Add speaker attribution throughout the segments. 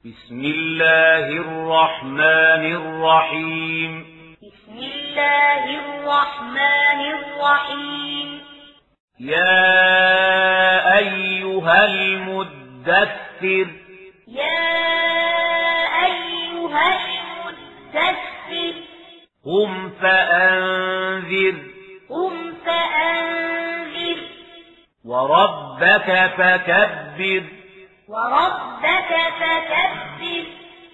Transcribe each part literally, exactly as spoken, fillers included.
Speaker 1: بسم الله الرحمن الرحيم
Speaker 2: بسم الله الرحمن الرحيم
Speaker 1: يا أيها المدثر
Speaker 2: يا أيها المدثر
Speaker 1: قم فأنذر
Speaker 2: قم فأنذر
Speaker 1: وربك فكبر
Speaker 2: وربك فكبر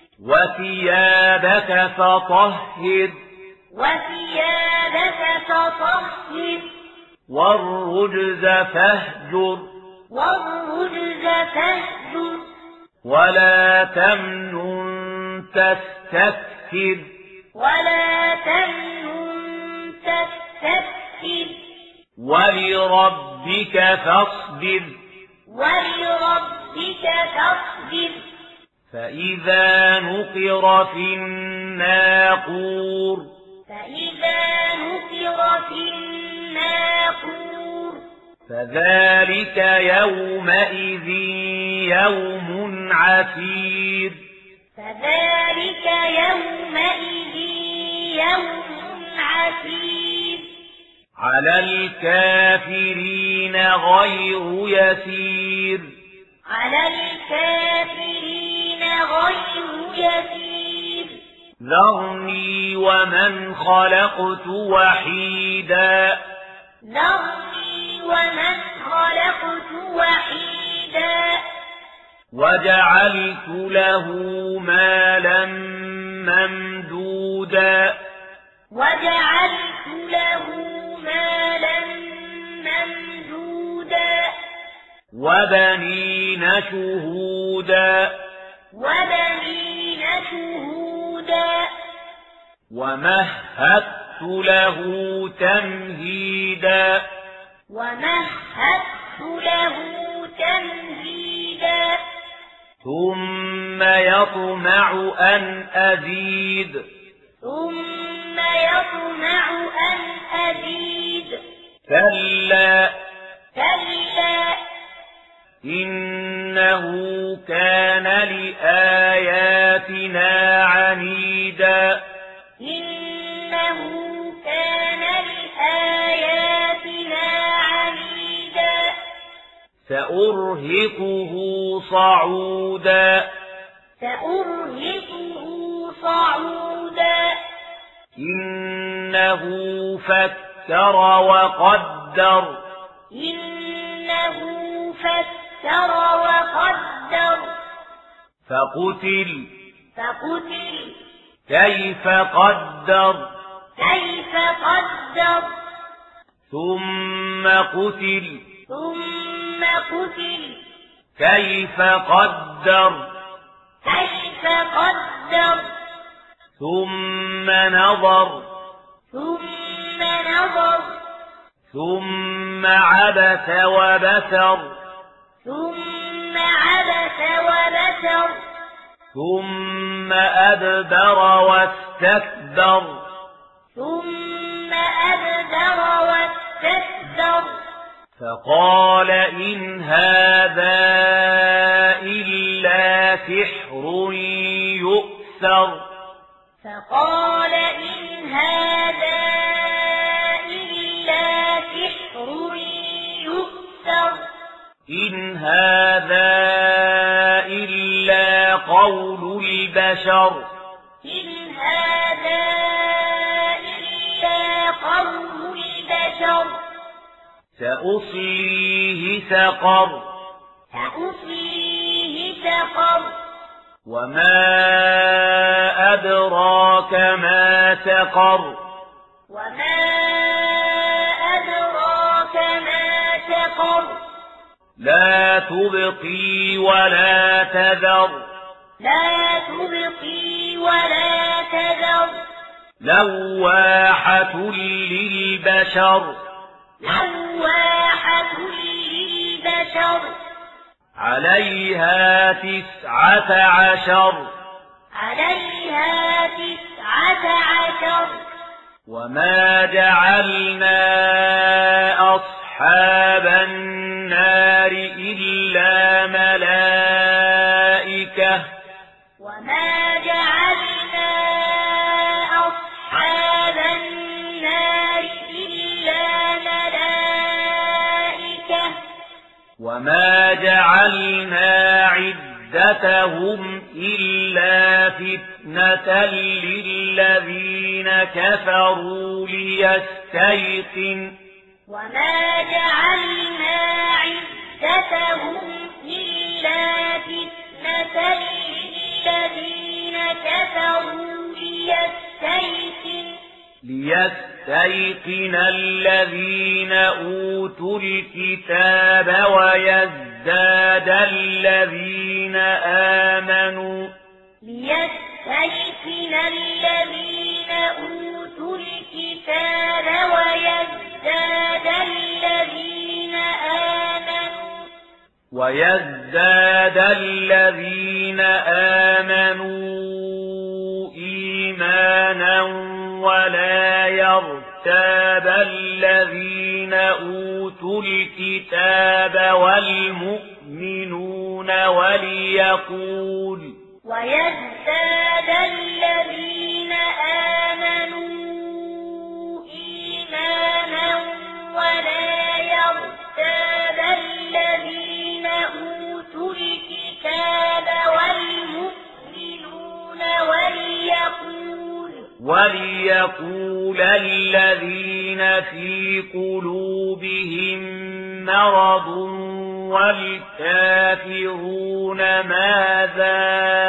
Speaker 1: وثيابك فطهر
Speaker 2: وثيابك فطهر
Speaker 1: والرجز فاهجر
Speaker 2: والرجز فاهجر
Speaker 1: ولا تمنن تستكثر
Speaker 2: ولا تمنن تستكثر
Speaker 1: ولربك فاصبر
Speaker 2: ولربك فاصبر
Speaker 1: فإذا نقر في الناقور
Speaker 2: فإذا نقر في الناقور
Speaker 1: فذلك يومئذ يوم عسير
Speaker 2: فذلك يومئذ يوم عسير
Speaker 1: على الكافرين غير يسير
Speaker 2: على الكافرين غير يسير
Speaker 1: ذرني ومن خلقت وحيدا
Speaker 2: ذرني ومن خلقت وحيدا
Speaker 1: وجعلت له مالا ممدودا
Speaker 2: وجعلت له مالا ممدودا
Speaker 1: وبنين شهودا
Speaker 2: وبنين شهودا
Speaker 1: ومهدت له تمهيدا
Speaker 2: ومهدت له تمهيدا
Speaker 1: ثم يطمع أن أزيد
Speaker 2: ثم يطمع أن أزيد
Speaker 1: كلا
Speaker 2: كلا
Speaker 1: إنه كان لآياتنا عنيدا
Speaker 2: إنه كان لآياتنا عنيدا
Speaker 1: سأرهقه صعودا
Speaker 2: سأرهقه صعودا
Speaker 1: إنه فكر وقدر
Speaker 2: إنه فكر وقدر
Speaker 1: فقتل
Speaker 2: فقتل
Speaker 1: كيف قدر
Speaker 2: كيف قدر
Speaker 1: ثم قتل
Speaker 2: ثم قتل
Speaker 1: كيف قدر
Speaker 2: كيف قدر
Speaker 1: ثم نظر
Speaker 2: ثم نظر
Speaker 1: ثم عبس وبسر
Speaker 2: ثم عبس وبسر
Speaker 1: ثم أدبر واستكبر
Speaker 2: ثم أدبر واستكبر
Speaker 1: فقال إن هذا إلا سحر يؤثر
Speaker 2: فقال إن هذا إلا سحر يؤثر
Speaker 1: إن هذا إلا قول البشر
Speaker 2: إن هذا إلا قول البشر
Speaker 1: سأصليه سقر
Speaker 2: سأصليه سقر
Speaker 1: وما أدراك ما سقر
Speaker 2: وما أدراك ما سقر
Speaker 1: لا تبقي ولا تذر
Speaker 2: لا تبقي ولا تذر
Speaker 1: لواحة للبشر
Speaker 2: لواحة للبشر
Speaker 1: عليها تسعة عشر
Speaker 2: عليها تسعة عشر
Speaker 1: وما جعلنا أصحاب النار إلا ملائكة
Speaker 2: وما جعلنا أصحاب النار إلا ملائكة
Speaker 1: وما جعلنا عدتهم إلا فتنة للذين كفروا ليستيقن
Speaker 2: وما جعلنا عدتهم إلا فتنة للذين كفروا ليستيقن
Speaker 1: ليستيقن الذين أوتوا الكتاب ويزداد الذين آمنوا
Speaker 2: ليستيقن الذين أوتوا الكتاب ويزداد الذين آمنوا
Speaker 1: ويزداد الذين آمنوا إيمانا ولا يرتاب الذين أوتوا الكتاب والمؤمنون وليقول
Speaker 2: ويزداد الذين آمنوا إيمانا ولا يرتاب الذين أوتوا الكتاب والمؤمنون وليقول
Speaker 1: وليقول الذين في قلوبهم مرض والكافرون ماذا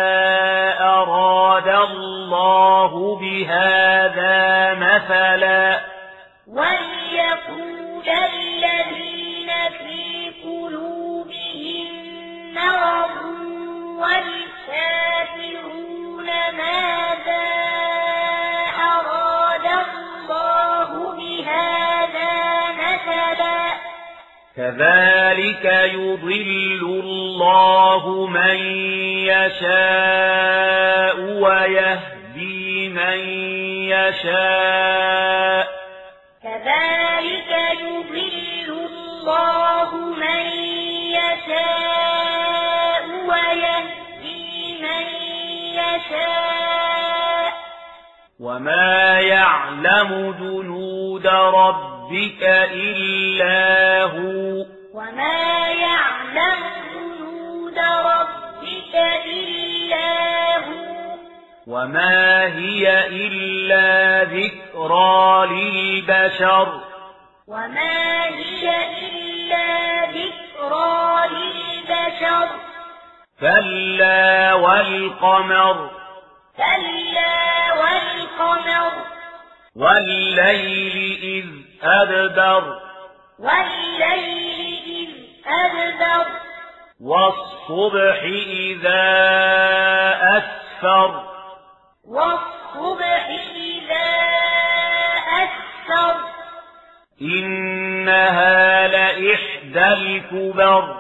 Speaker 1: أراد الله بهذا مثلا
Speaker 2: وليقول الذين في قلوبهم مرض والكافرون ماذا أراد الله بهذا مثلا
Speaker 1: كذلك يضل الله من يشاء ويهدي من يشاء
Speaker 2: كذلك يضل الله من يشاء ويهدي من يشاء
Speaker 1: وما يعلم جنود ربك إلا هو
Speaker 2: وما يعلم جنود ربك إلا هو
Speaker 1: وما هي إلا ذكرى للبشر
Speaker 2: وما هي إلا ذكرى للبشر
Speaker 1: كلا والقمر
Speaker 2: كلا والقمر
Speaker 1: والليل إذ أدبر
Speaker 2: والليل إذ أدبر
Speaker 1: والصبح إذا أسفر
Speaker 2: والصبح إذا أسفر
Speaker 1: إنها لإحدى الكبر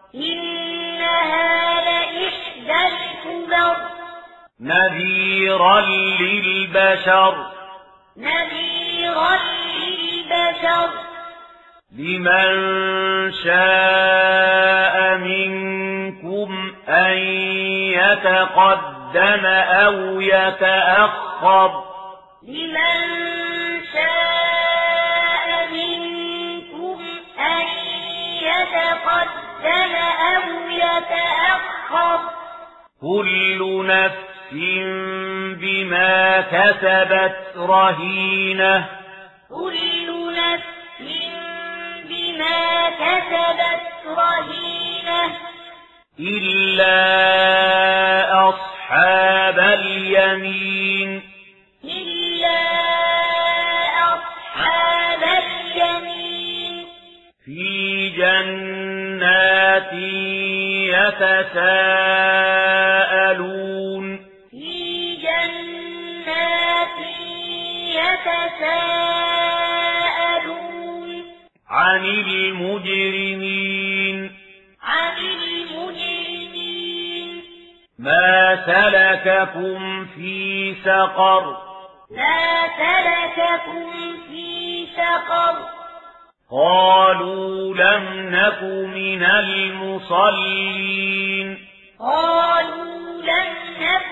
Speaker 2: إنها لإحدى الكبر
Speaker 1: نذيرا للبشر
Speaker 2: نذيرا للبشر
Speaker 1: لمن شاء منكم أن يتقدم أو يتأخر
Speaker 2: لمن شاء منكم أن يتقدم أو يتأخر
Speaker 1: كل نفس بما كسبت رهينة
Speaker 2: كل نفس بما كسبت رهينة
Speaker 1: إلا أصحاب اليمين
Speaker 2: إلا أصحاب اليمين
Speaker 1: في جنات يتساءلون
Speaker 2: في جنات يتساءلون
Speaker 1: عن المجرمين
Speaker 2: عن المجرمين
Speaker 1: ما سلككم في سقر
Speaker 2: ما سلككم في سقر
Speaker 1: قالوا لم نك من المصلين
Speaker 2: قالوا لم نك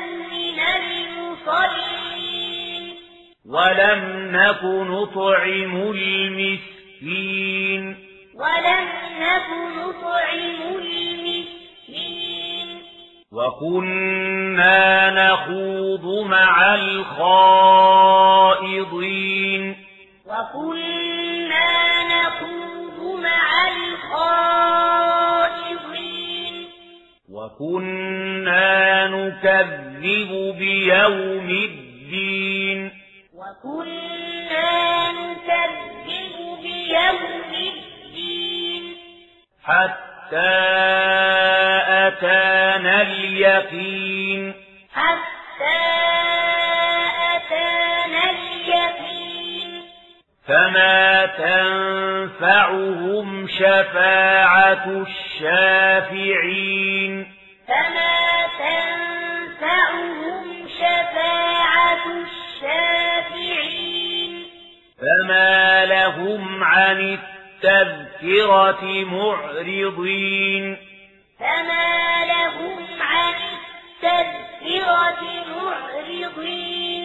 Speaker 1: ولم نك نطعم المسكين
Speaker 2: ولم نك نطعم المسكين
Speaker 1: وكنا نخوض مع الخائضين
Speaker 2: وكنا نخوض مع الخائضين
Speaker 1: وكنا نكذب بيوم الدين
Speaker 2: وكنا نكذب بيوم الدين
Speaker 1: حتى أتانا اليقين
Speaker 2: حتى أتانا اليقين
Speaker 1: فما تنفعهم شفاعة الشافعين
Speaker 2: فما تنفعهم شفاعة الشافعين
Speaker 1: فما لهم عن التذكرة معرضين
Speaker 2: فما لهم عن التذكرة معرضين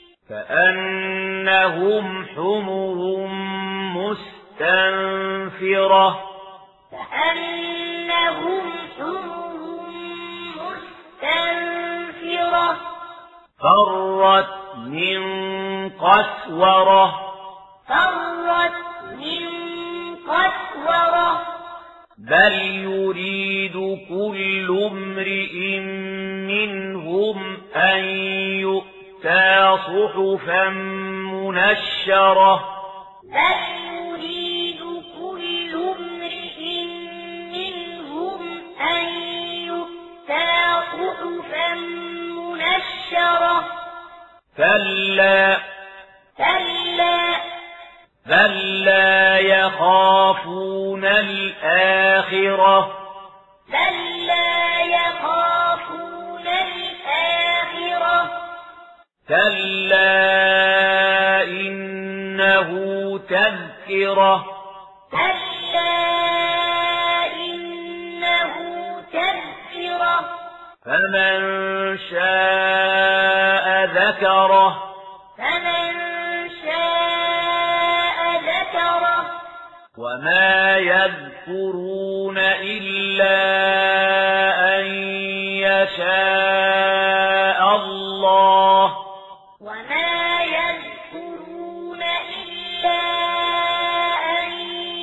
Speaker 1: كأنهم حمر مستنفرة
Speaker 2: كأنهم حمر مستنفرة
Speaker 1: فرت من قسورة
Speaker 2: فرت من قسورة
Speaker 1: بل يريد كل امرئ منهم أن يؤتى صحفا منشرة
Speaker 2: بل يريد كل امرئ منهم أن يؤتى صحفا منشرة
Speaker 1: كلا
Speaker 2: كلا
Speaker 1: بل لا يخافون الآخرة
Speaker 2: بل لا يخافون الآخرة
Speaker 1: كلا إنه تذكرة
Speaker 2: كلا إنه تذكرة
Speaker 1: فمن شاء ذكره
Speaker 2: فمن شاء ذكره
Speaker 1: وما يذكرون إلا أن يشاء الله
Speaker 2: وما يذكرون إلا أن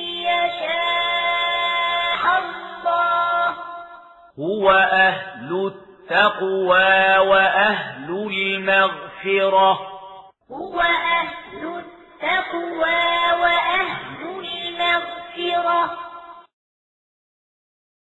Speaker 2: يشاء الله
Speaker 1: هو أهل التقوى وأهل المغفرة
Speaker 2: هو أهل